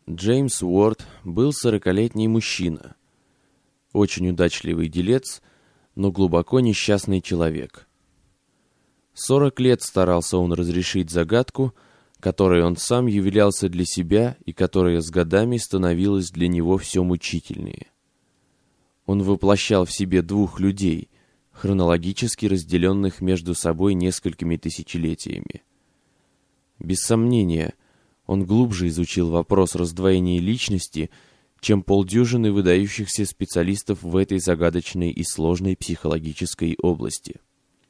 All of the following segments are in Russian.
Джеймс Уорд был 40-летний мужчина, очень удачливый делец, но глубоко несчастный человек. 40 лет старался он разрешить загадку, которой он сам являлся для себя и которая с годами становилась для него все мучительнее. Он воплощал в себе двух людей, хронологически разделенных между собой несколькими тысячелетиями. Без сомнения, он глубже изучил вопрос раздвоения личности, чем полдюжины выдающихся специалистов в этой загадочной и сложной психологической области.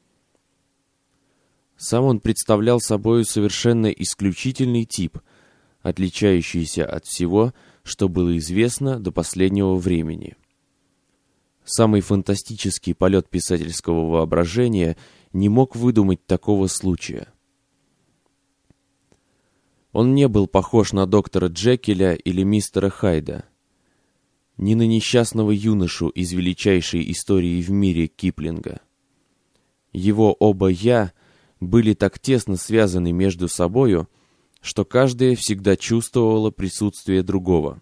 Сам он представлял собою совершенно исключительный тип, отличающийся от всего, что было известно до последнего времени. Самый фантастический полет писательского воображения не мог выдумать такого случая. Он не был похож на доктора Джекиля или мистера Хайда, ни на несчастного юношу из величайшей истории в мире Киплинга. Его оба «я» были так тесно связаны между собою, что каждое всегда чувствовало присутствие другого.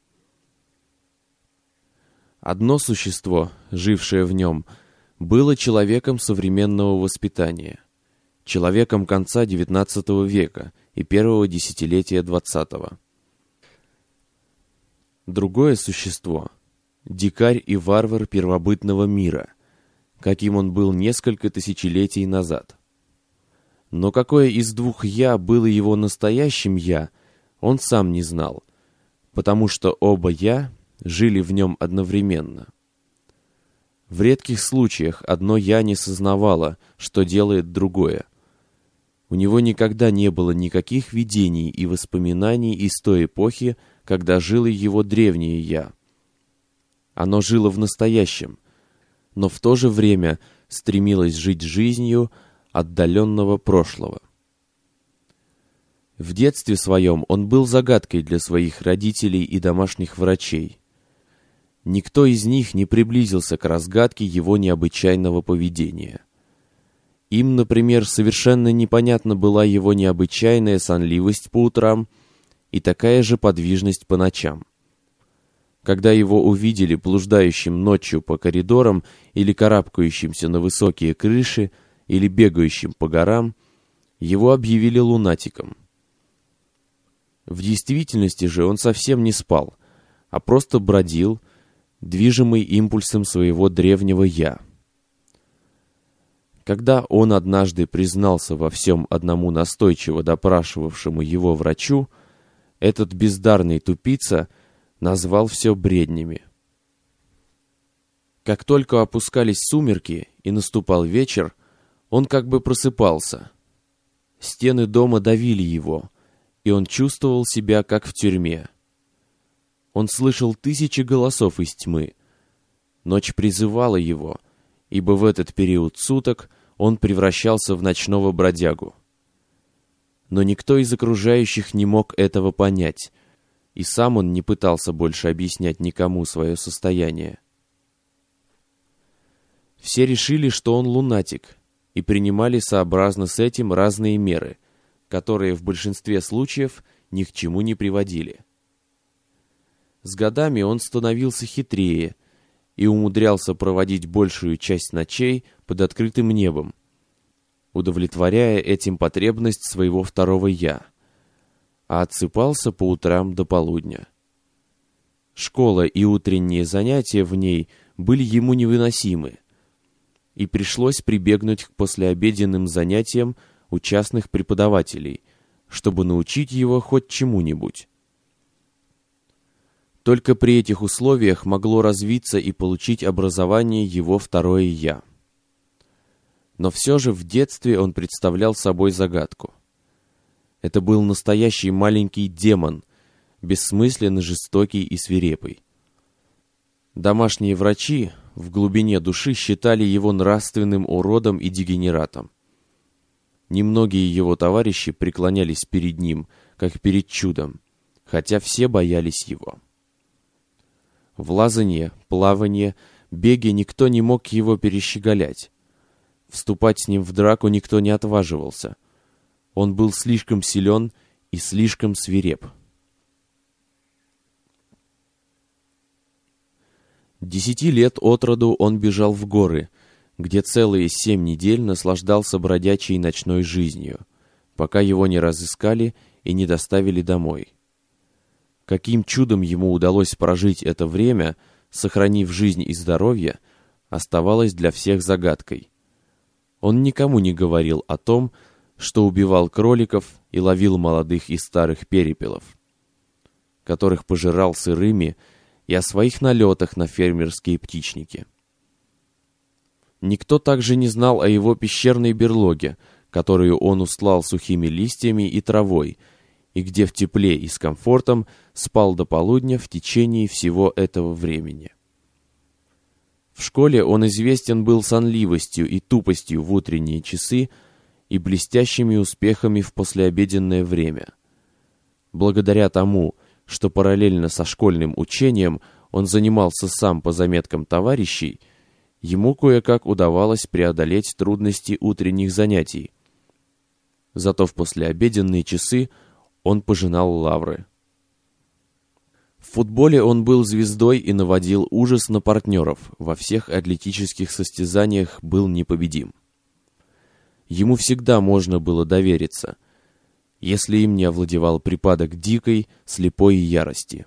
Одно существо, жившее в нем, было человеком современного воспитания, человеком конца XIX века и первого десятилетия XX. Другое существо — дикарь и варвар первобытного мира, каким он был несколько тысячелетий назад. Но какое из двух «я» было его настоящим «я», он сам не знал, потому что оба «я» жили в нем одновременно. В редких случаях одно «я» не сознавало, что делает другое. У него никогда не было никаких видений и воспоминаний из той эпохи, когда жило его древнее «я». Оно жило в настоящем, но в то же время стремилось жить жизнью отдаленного прошлого. В детстве своем он был загадкой для своих родителей и домашних врачей. Никто из них не приблизился к разгадке его необычайного поведения. Им, например, совершенно непонятна была его необычайная сонливость по утрам и такая же подвижность по ночам. Когда его увидели блуждающим ночью по коридорам или карабкающимся на высокие крыши, или бегающим по горам, его объявили лунатиком. В действительности же он совсем не спал, а просто бродил, движимый импульсом своего древнего «я». Когда он однажды признался во всем одному настойчиво допрашивавшему его врачу, этот бездарный тупица назвал все бреднями. Как только опускались сумерки и наступал вечер, он как бы просыпался. Стены дома давили его, и он чувствовал себя как в тюрьме. Он слышал тысячи голосов из тьмы. Ночь призывала его, ибо в этот период суток он превращался в ночного бродягу. Но никто из окружающих не мог этого понять, и сам он не пытался больше объяснять никому свое состояние. Все решили, что он лунатик, и принимали сообразно с этим разные меры, которые в большинстве случаев ни к чему не приводили. С годами он становился хитрее и умудрялся проводить большую часть ночей под открытым небом, удовлетворяя этим потребность своего второго «я», а отсыпался по утрам до полудня. Школа и утренние занятия в ней были ему невыносимы, и пришлось прибегнуть к послеобеденным занятиям у частных преподавателей, чтобы научить его хоть чему-нибудь. Только при этих условиях могло развиться и получить образование его второе «я». Но все же в детстве он представлял собой загадку. Это был настоящий маленький демон, бессмысленно жестокий и свирепый. Домашние врачи в глубине души считали его нравственным уродом и дегенератом. Немногие его товарищи преклонялись перед ним, как перед чудом, хотя все боялись его. В лазанье, плаванье, беге никто не мог его перещеголять. Вступать с ним в драку никто не отваживался. Он был слишком силен и слишком свиреп. 10 лет от роду он бежал в горы, где целые 7 недель наслаждался бродячей ночной жизнью, пока его не разыскали и не доставили домой. Каким чудом ему удалось прожить это время, сохранив жизнь и здоровье, оставалось для всех загадкой. Он никому не говорил о том, что убивал кроликов и ловил молодых и старых перепелов, которых пожирал сырыми, и о своих налетах на фермерские птичники. Никто также не знал о его пещерной берлоге, которую он устлал сухими листьями и травой, и где в тепле и с комфортом спал до полудня в течение всего этого времени. В школе он известен был сонливостью и тупостью в утренние часы и блестящими успехами в послеобеденное время. Благодаря тому, что параллельно со школьным учением он занимался сам по заметкам товарищей, ему кое-как удавалось преодолеть трудности утренних занятий. Зато в послеобеденные часы он пожинал лавры. В футболе он был звездой и наводил ужас на партнеров, во всех атлетических состязаниях был непобедим. Ему всегда можно было довериться, если им не овладевал припадок дикой, слепой ярости.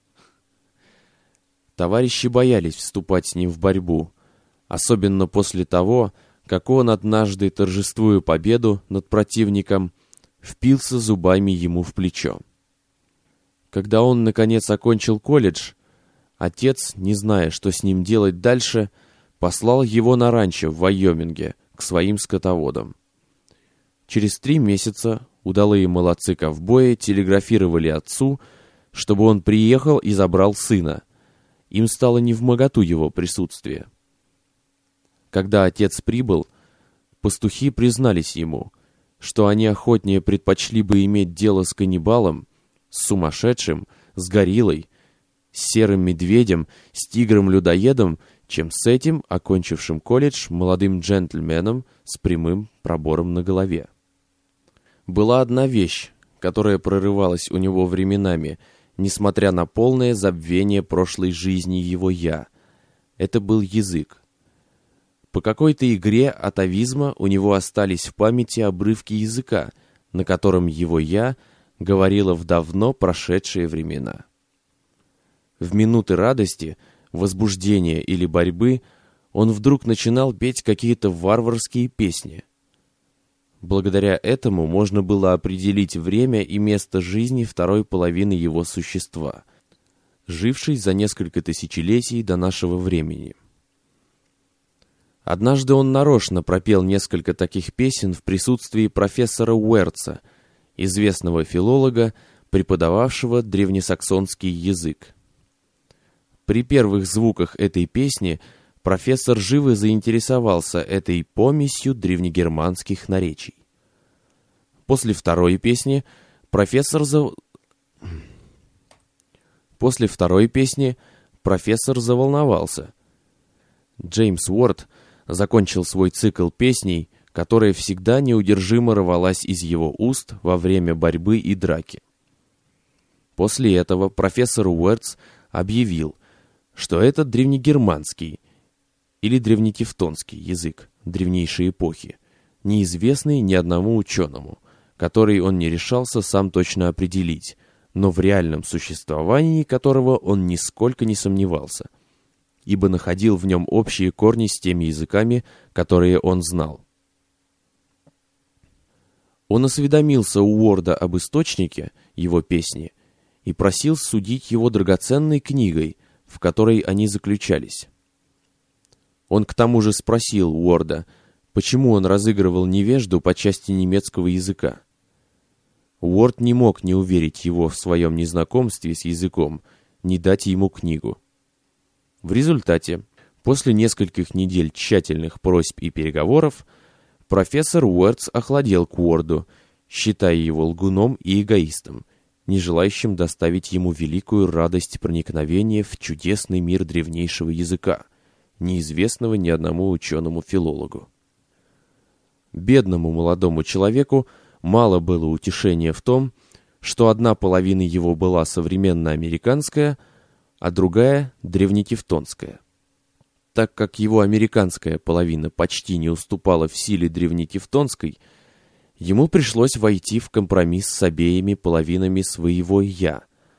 Товарищи боялись вступать с ним в борьбу, особенно после того, как он однажды, торжествуя победу над противником, впился зубами ему в плечо. Когда он, наконец, окончил колледж, отец, не зная, что с ним делать дальше, послал его на ранчо в Вайоминге к своим скотоводам. Через 3 месяца удалые молодцы-ковбои телеграфировали отцу, чтобы он приехал и забрал сына. Им стало невмоготу его присутствие. Когда отец прибыл, пастухи признались ему, что они охотнее предпочли бы иметь дело с каннибалом, с сумасшедшим, с гориллой, с серым медведем, с тигром-людоедом, чем с этим, окончившим колледж, молодым джентльменом с прямым пробором на голове. Была одна вещь, которая прорывалась у него временами, несмотря на полное забвение прошлой жизни его «я». Это был язык. По какой-то игре атавизма у него остались в памяти обрывки языка, на котором его «я» говорило в давно прошедшие времена. В минуты радости, возбуждения или борьбы он вдруг начинал петь какие-то варварские песни. Благодаря этому можно было определить время и место жизни второй половины его существа, жившей за несколько тысячелетий до нашего времени. Однажды он нарочно пропел несколько таких песен в присутствии профессора Уэртса, известного филолога, преподававшего древнесаксонский язык. При первых звуках этой песни профессор живо заинтересовался этой помесью древнегерманских наречий. После второй песни профессор заволновался. Джеймс Уорд закончил свой цикл песней, которая всегда неудержимо рвалась из его уст во время борьбы и драки. После этого профессор Уэртс объявил, что это древнегерманский или древнетевтонский язык древнейшей эпохи, неизвестный ни одному ученому, который он не решался сам точно определить, но в реальном существовании которого он нисколько не сомневался, ибо находил в нем общие корни с теми языками, которые он знал. Он осведомился у Уорда об источнике его песни и просил судить его драгоценной книгой, в которой они заключались. Он к тому же спросил Уорда, почему он разыгрывал невежду по части немецкого языка. Уорд не мог не уверить его в своем незнакомстве с языком, не дать ему книгу. В результате, после нескольких недель тщательных просьб и переговоров, профессор Уэртс охладел к Уорду, считая его лгуном и эгоистом, не желающим доставить ему великую радость проникновения в чудесный мир древнейшего языка, неизвестного ни одному ученому-филологу. Бедному молодому человеку мало было утешения в том, что одна половина его была современно американская, а другая — древнетевтонская. так как его американская половина почти не уступала в силе древнетевтонской, ему пришлось войти в компромисс с обеими половинами своего «я».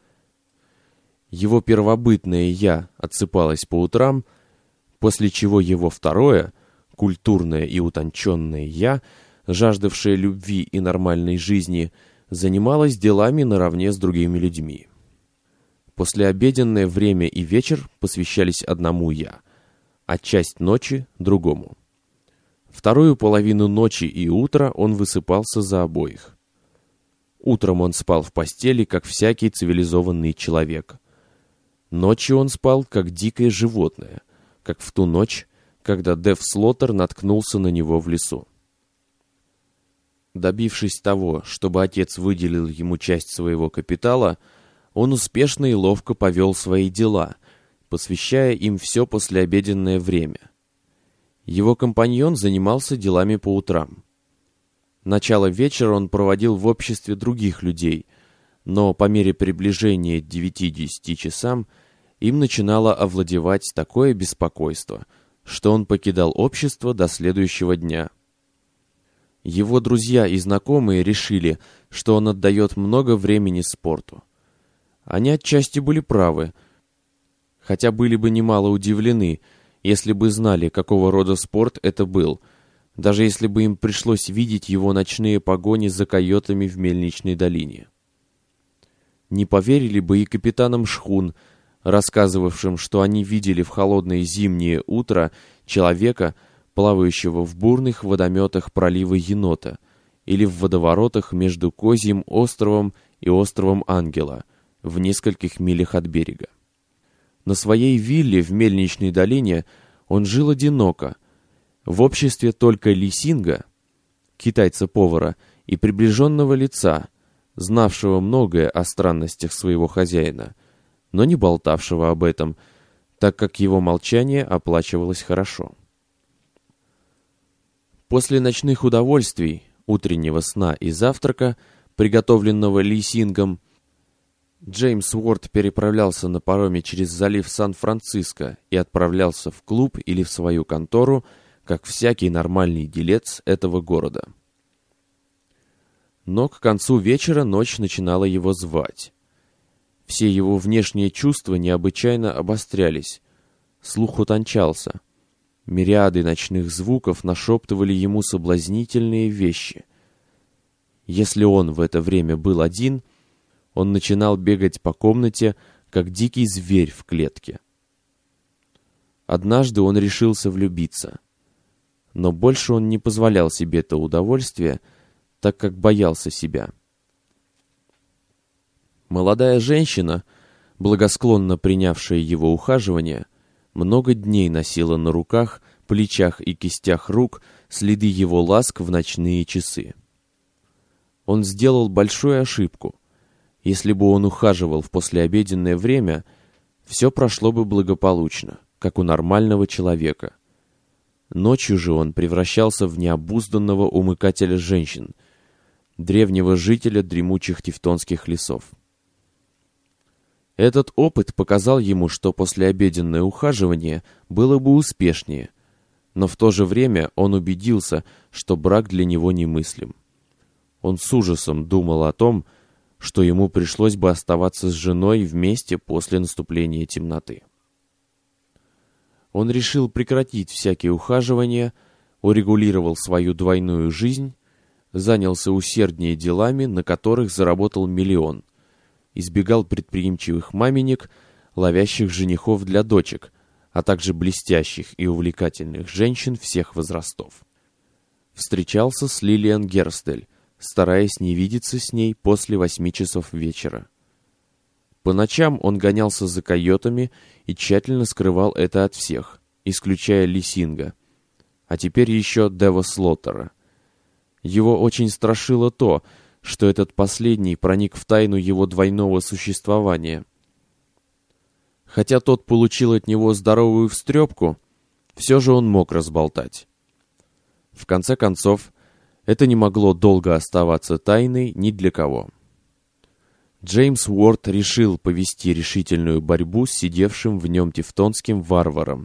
Его первобытное «я» отсыпалось по утрам, после чего его второе, культурное и утонченное «я», жаждавшее любви и нормальной жизни, занималось делами наравне с другими людьми. Послеобеденное время и вечер посвящались одному «я», а часть ночи — другому. Вторую половину ночи и утра он высыпался за обоих. Утром он спал в постели, как всякий цивилизованный человек. Ночью он спал, как дикое животное, как в ту ночь, когда Дэв Слоттер наткнулся на него в лесу. Добившись того, чтобы отец выделил ему часть своего капитала, он успешно и ловко повел свои дела, посвящая им все послеобеденное время. Его компаньон занимался делами по утрам. Начало вечера он проводил в обществе других людей, но по мере приближения к 9-10 часам им начинало овладевать такое беспокойство, что он покидал общество до следующего дня. Его друзья и знакомые решили, что он отдает много времени спорту. Они отчасти были правы, хотя были бы немало удивлены, если бы знали, какого рода спорт это был, даже если бы им пришлось видеть его ночные погони за койотами в Мельничной долине. Не поверили бы и капитанам шхун, рассказывавшим, что они видели в холодное зимнее утро человека, плавающего в бурных водометах пролива Енота или в водоворотах между Козьим островом и островом Ангела в нескольких милях от берега. На своей вилле в Мельничной долине он жил одиноко, в обществе только Лисинга, китайца-повара, и приближенного лица, знавшего многое о странностях своего хозяина, но не болтавшего об этом, так как его молчание оплачивалось хорошо. После ночных удовольствий, утреннего сна и завтрака, приготовленного Лисингом, Джеймс Уорд переправлялся на пароме через залив Сан-Франциско и отправлялся в клуб или в свою контору, как всякий нормальный делец этого города. Но к концу вечера ночь начинала его звать. Все его внешние чувства необычайно обострялись, слух утончался. Мириады ночных звуков нашептывали ему соблазнительные вещи. Если он в это время был один, он начинал бегать по комнате, как дикий зверь в клетке. Однажды он решился влюбиться. Но больше он не позволял себе это удовольствие, так как боялся себя. Молодая женщина, благосклонно принявшая его ухаживание, много дней носила на руках, плечах и кистях рук следы его ласк в ночные часы. Он сделал большую ошибку. Если бы он ухаживал в послеобеденное время, все прошло бы благополучно, как у нормального человека. Ночью же он превращался в необузданного умыкателя женщин, древнего жителя дремучих тевтонских лесов. Этот опыт показал ему, что послеобеденное ухаживание было бы успешнее, но в то же время он убедился, что брак для него немыслим. Он с ужасом думал о том, что ему пришлось бы оставаться с женой вместе после наступления темноты. Он решил прекратить всякие ухаживания, урегулировал свою двойную жизнь, занялся усерднее делами, на которых заработал миллион, избегал предприимчивых маменек, ловящих женихов для дочек, а также блестящих и увлекательных женщин всех возрастов. Встречался с Лилиан Герстель, стараясь не видеться с ней после 8 часов вечера. По ночам он гонялся за койотами и тщательно скрывал это от всех, исключая Лисинга, а теперь еще Дэва Слоттера. Его очень страшило то, что этот последний проник в тайну его двойного существования. Хотя тот получил от него здоровую встрепку, все же он мог разболтать. В конце концов, это не могло долго оставаться тайной ни для кого. Джеймс Уорд решил повести решительную борьбу с сидевшим в нем тевтонским варваром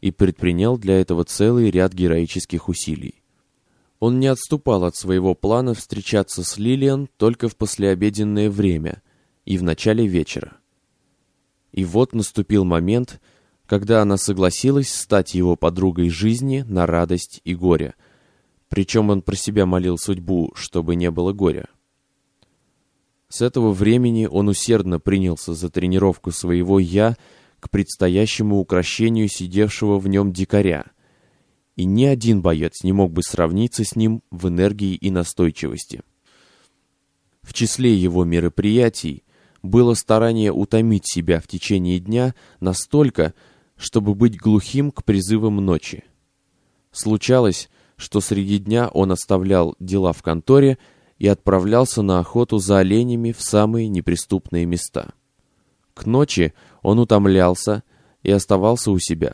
и предпринял для этого целый ряд героических усилий. Он не отступал от своего плана встречаться с Лилиан только в послеобеденное время и в начале вечера. И вот наступил момент, когда она согласилась стать его подругой жизни на радость и горе, причем он про себя молил судьбу, чтобы не было горя. С этого времени он усердно принялся за тренировку своего «я» к предстоящему укрощению сидевшего в нем дикаря, и ни один боец не мог бы сравниться с ним в энергии и настойчивости. В числе его мероприятий было старание утомить себя в течение дня настолько, чтобы быть глухим к призывам ночи. Случалось, что среди дня он оставлял дела в конторе и отправлялся на охоту за оленями в самые неприступные места. К ночи он утомлялся и оставался у себя.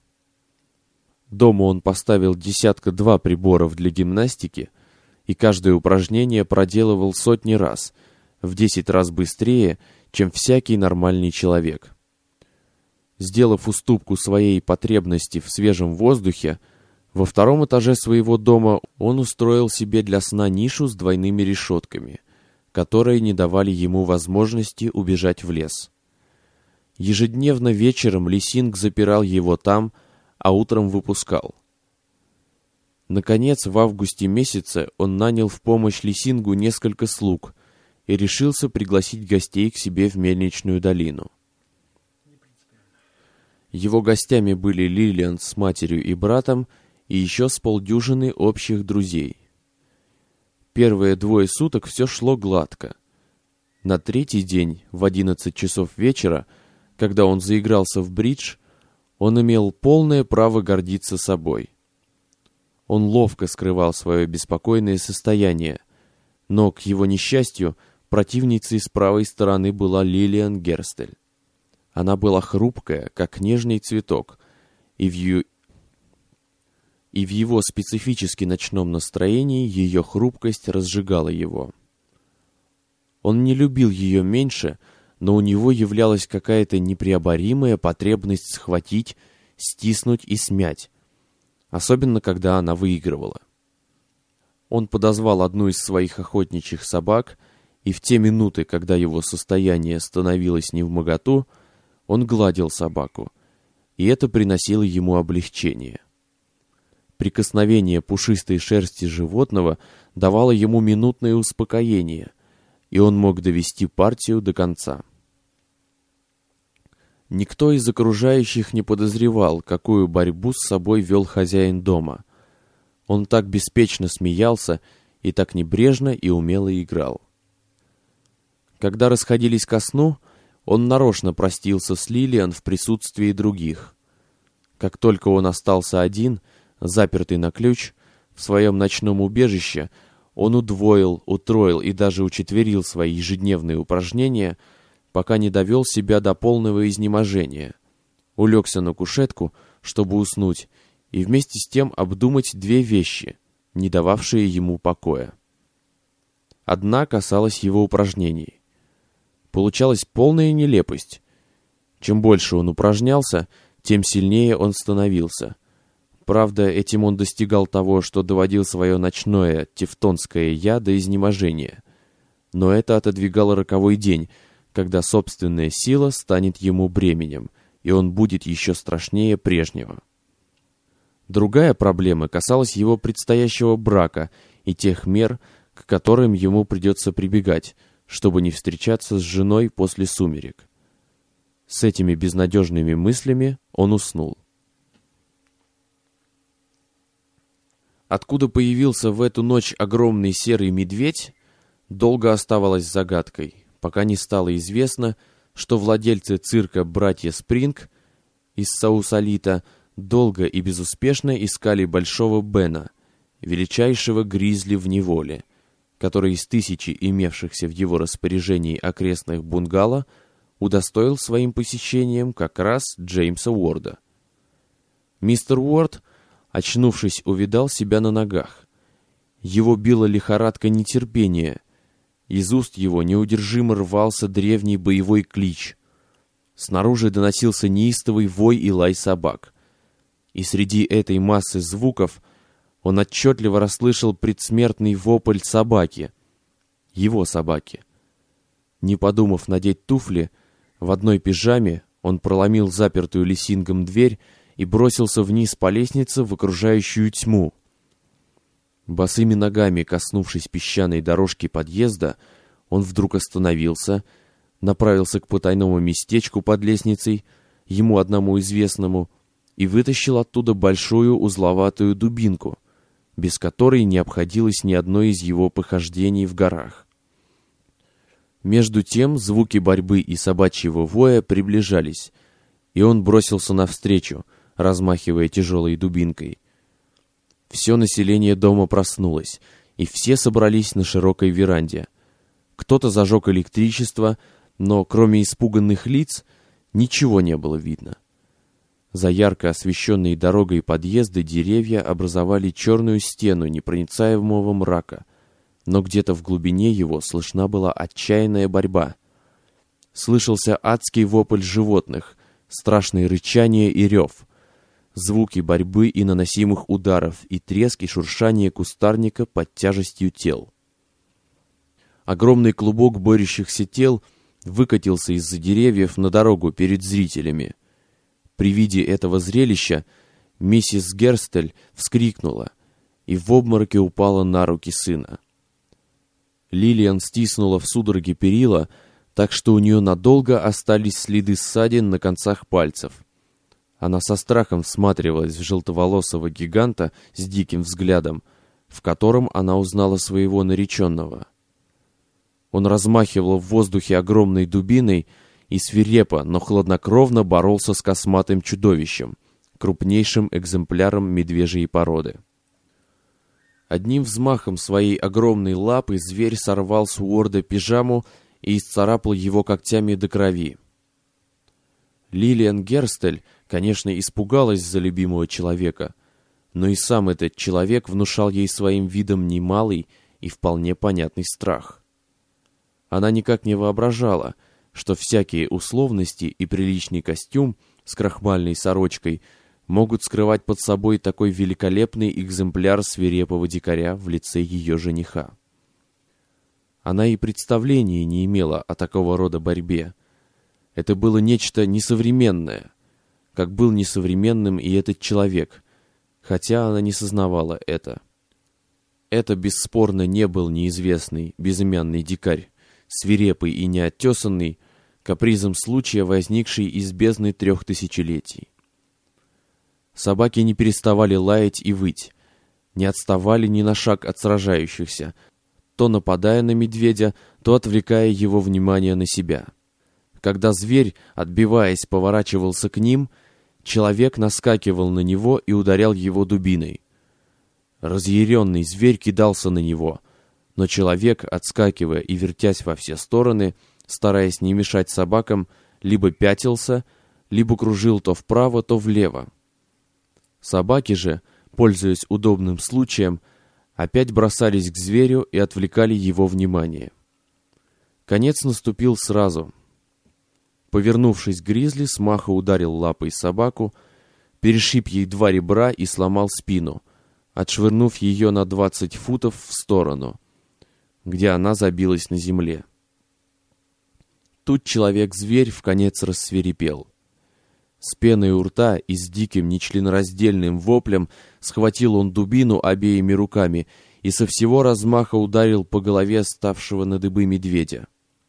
Дома он поставил 10-2 приборов для гимнастики и каждое упражнение проделывал сотни раз, в 10 раз быстрее, чем всякий нормальный человек. Сделав уступку своей потребности в свежем воздухе, во втором этаже своего дома он устроил себе для сна нишу с двойными решетками, которые не давали ему возможности убежать в лес. Ежедневно вечером Лисинг запирал его там, а утром выпускал. Наконец, в августе месяце он нанял в помощь Лисингу несколько слуг и решился пригласить гостей к себе в Мельничную долину. Его гостями были Лилиан с матерью и братом и еще с полдюжины общих друзей. Первые 2 суток все шло гладко. На третий день, в 11 часов вечера, когда он заигрался в бридж, он имел полное право гордиться собой. Он ловко скрывал свое беспокойное состояние, но, к его несчастью, противницей с правой стороны была Лилиан Герстель. Она была хрупкая, как нежный цветок, и в его специфически ночном настроении ее хрупкость разжигала его. Он не любил ее меньше, но у него являлась какая-то непреоборимая потребность схватить, стиснуть и смять, особенно когда она выигрывала. Он подозвал одну из своих охотничьих собак, и в те минуты, когда его состояние становилось невмоготу, он гладил собаку, и это приносило ему облегчение. Прикосновение пушистой шерсти животного давало ему минутное успокоение, и он мог довести партию до конца. Никто из окружающих не подозревал, какую борьбу с собой вел хозяин дома. Он так беспечно смеялся и так небрежно и умело играл. Когда расходились ко сну, он нарочно простился с Лилиан в присутствии других. Как только он остался один, запертый на ключ, в своем ночном убежище, он удвоил, утроил и даже учетверил свои ежедневные упражнения, пока не довел себя до полного изнеможения. Улегся на кушетку, чтобы уснуть, и вместе с тем обдумать 2 вещи, не дававшие ему покоя. Одна касалась его упражнений. Получалась полная нелепость. Чем больше он упражнялся, тем сильнее он становился. Правда, этим он достигал того, что доводил свое ночное тевтонское «я» до изнеможения. Но это отодвигало роковой день, когда собственная сила станет ему бременем, и он будет еще страшнее прежнего. Другая проблема касалась его предстоящего брака и тех мер, к которым ему придется прибегать, чтобы не встречаться с женой после сумерек. С этими безнадежными мыслями он уснул. Откуда появился в эту ночь огромный серый медведь, долго оставалось загадкой, пока не стало известно, что владельцы цирка «Братья Спринг» из Саусалита долго и безуспешно искали Большого Бена, величайшего гризли в неволе, который из 1000 имевшихся в его распоряжении окрестных бунгало удостоил своим посещением как раз Джеймса Уорда. Мистер Уорд, очнувшись, увидал себя на ногах. Его била лихорадка нетерпения. Из уст его неудержимо рвался древний боевой клич. Снаружи доносился неистовый вой и лай собак. и среди этой массы звуков он отчетливо расслышал предсмертный вопль собаки, его собаки. Не подумав надеть туфли, в одной пижаме он проломил запертую лисингом дверь и бросился вниз по лестнице в окружающую тьму. Босыми ногами, коснувшись песчаной дорожки подъезда, он вдруг остановился, направился к потайному местечку под лестницей, ему одному известному, и вытащил оттуда большую узловатую дубинку, без которой не обходилось ни одно из его похождений в горах. Между тем звуки борьбы и собачьего воя приближались, и он бросился навстречу, размахивая тяжелой дубинкой. Все население дома проснулось, и все собрались на широкой веранде. Кто-то зажег электричество, но кроме испуганных лиц ничего не было видно. За ярко освещенной дорогой подъезда деревья образовали черную стену непроницаемого мрака, но где-то в глубине его слышна была отчаянная борьба. Слышался адский вопль животных, страшное рычание и рев, звуки борьбы и наносимых ударов, и треск и шуршание кустарника под тяжестью тел. Огромный клубок борющихся тел выкатился из-за деревьев на дорогу перед зрителями. При виде этого зрелища миссис Герстель вскрикнула и в обмороке упала на руки сына. Лилиан стиснула в судороге перила, так что у нее надолго остались следы ссадин на концах пальцев. Она со страхом всматривалась в желтоволосого гиганта с диким взглядом, в котором она узнала своего нареченного. Он размахивал в воздухе огромной дубиной и свирепо, но хладнокровно боролся с косматым чудовищем, крупнейшим экземпляром медвежьей породы. Одним взмахом своей огромной лапы зверь сорвал с Уорда пижаму и исцарапал его когтями до крови. Лилиан Герстель, конечно, испугалась за любимого человека, но и сам этот человек внушал ей своим видом немалый и вполне понятный страх. Она никак не воображала, что всякие условности и приличный костюм с крахмальной сорочкой могут скрывать под собой такой великолепный экземпляр свирепого дикаря в лице ее жениха. Она и представления не имела о такого рода борьбе. Это было нечто несовременное, как был несовременным и этот человек, хотя она не сознавала это. Это бесспорно не был неизвестный, безымянный дикарь, свирепый и неоттесанный, капризом случая возникший из бездны 3 тысячелетий. Собаки не переставали лаять и выть, не отставали ни на шаг от сражающихся, то нападая на медведя, то отвлекая его внимание на себя. Когда зверь, отбиваясь, поворачивался к ним, человек наскакивал на него и ударял его дубиной. Разъяренный зверь кидался на него, но человек, отскакивая и вертясь во все стороны, стараясь не мешать собакам, либо пятился, либо кружил то вправо, то влево. Собаки же, пользуясь удобным случаем, опять бросались к зверю и отвлекали его внимание. Конец наступил сразу. Повернувшись, Гризли смаху ударил лапой собаку, перешиб ей 2 ребра и сломал спину, отшвырнув ее на 20 футов в сторону, где она забилась на земле. Тут человек-зверь вконец рассвирепел. С пеной у рта и с диким нечленораздельным воплем схватил он дубину обеими руками и со всего размаха ударил по голове ставшего на дыбы медведя.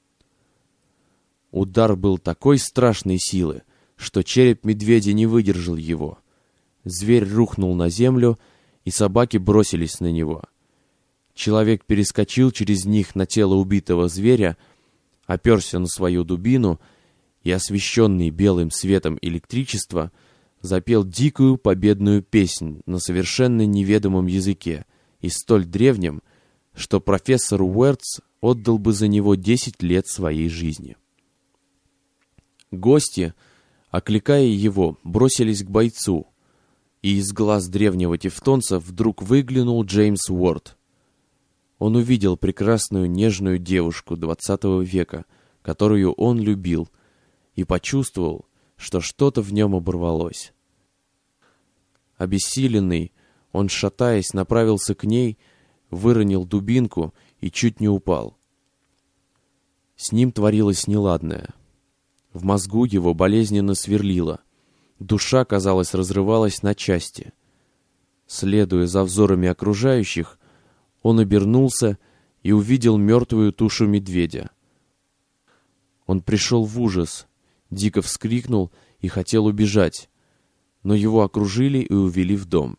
Удар был такой страшной силы, что череп медведя не выдержал его. Зверь рухнул на землю, и собаки бросились на него. Человек перескочил через них на тело убитого зверя, оперся на свою дубину и, освещенный белым светом электричества, запел дикую победную песнь на совершенно неведомом языке и столь древнем, что профессор Уэртс отдал бы за него 10 лет своей жизни. Гости, окликая его, бросились к бойцу, и из глаз древнего тевтонца вдруг выглянул Джеймс Уорд. Он увидел прекрасную нежную девушку 20 века, которую он любил, и почувствовал, что что-то в нем оборвалось. Обессиленный, он, шатаясь, направился к ней, выронил дубинку и чуть не упал. С ним творилось неладное. В мозгу его болезненно сверлило. Душа, казалось, разрывалась на части. Следуя за взорами окружающих, он обернулся и увидел мертвую тушу медведя. Он пришел в ужас, дико вскрикнул и хотел убежать, но его окружили и увели в дом.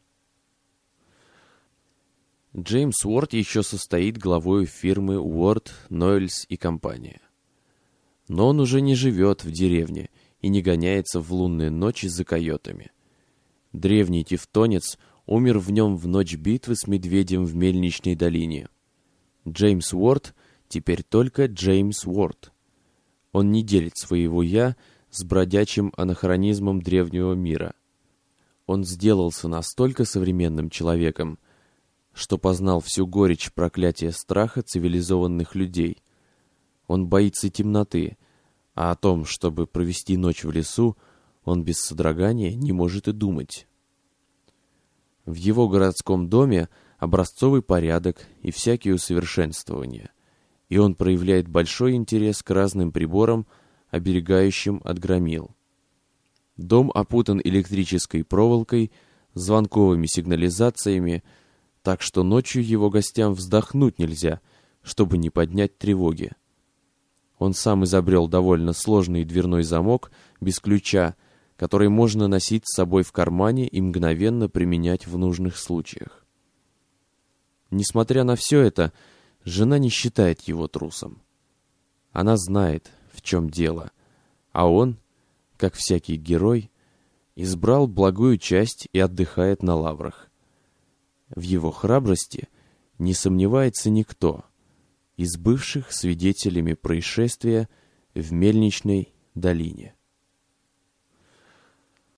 Джеймс Уорд еще состоит главой фирмы Уорд, Нойлс и компания. Но он уже не живет в деревне и не гоняется в лунные ночи за койотами. Древний тевтонец умер в нем в ночь битвы с медведем в Мельничной долине. Джеймс Уорд теперь только Джеймс Уорд. Он не делит своего «я» с бродячим анахронизмом древнего мира. Он сделался настолько современным человеком, что познал всю горечь проклятия страха цивилизованных людей. Он боится темноты, а о том, чтобы провести ночь в лесу, он без содрогания не может и думать. В его городском доме образцовый порядок и всякие усовершенствования, и он проявляет большой интерес к разным приборам, оберегающим от громил. Дом опутан электрической проволокой, звонковыми сигнализациями, так что ночью его гостям вздохнуть нельзя, чтобы не поднять тревоги. Он сам изобрел довольно сложный дверной замок без ключа, который можно носить с собой в кармане и мгновенно применять в нужных случаях. Несмотря на все это, жена не считает его трусом. Она знает, в чем дело, а он, как всякий герой, избрал благую часть и отдыхает на лаврах. В его храбрости не сомневается никто из бывших свидетелями происшествия в Мельничной долине.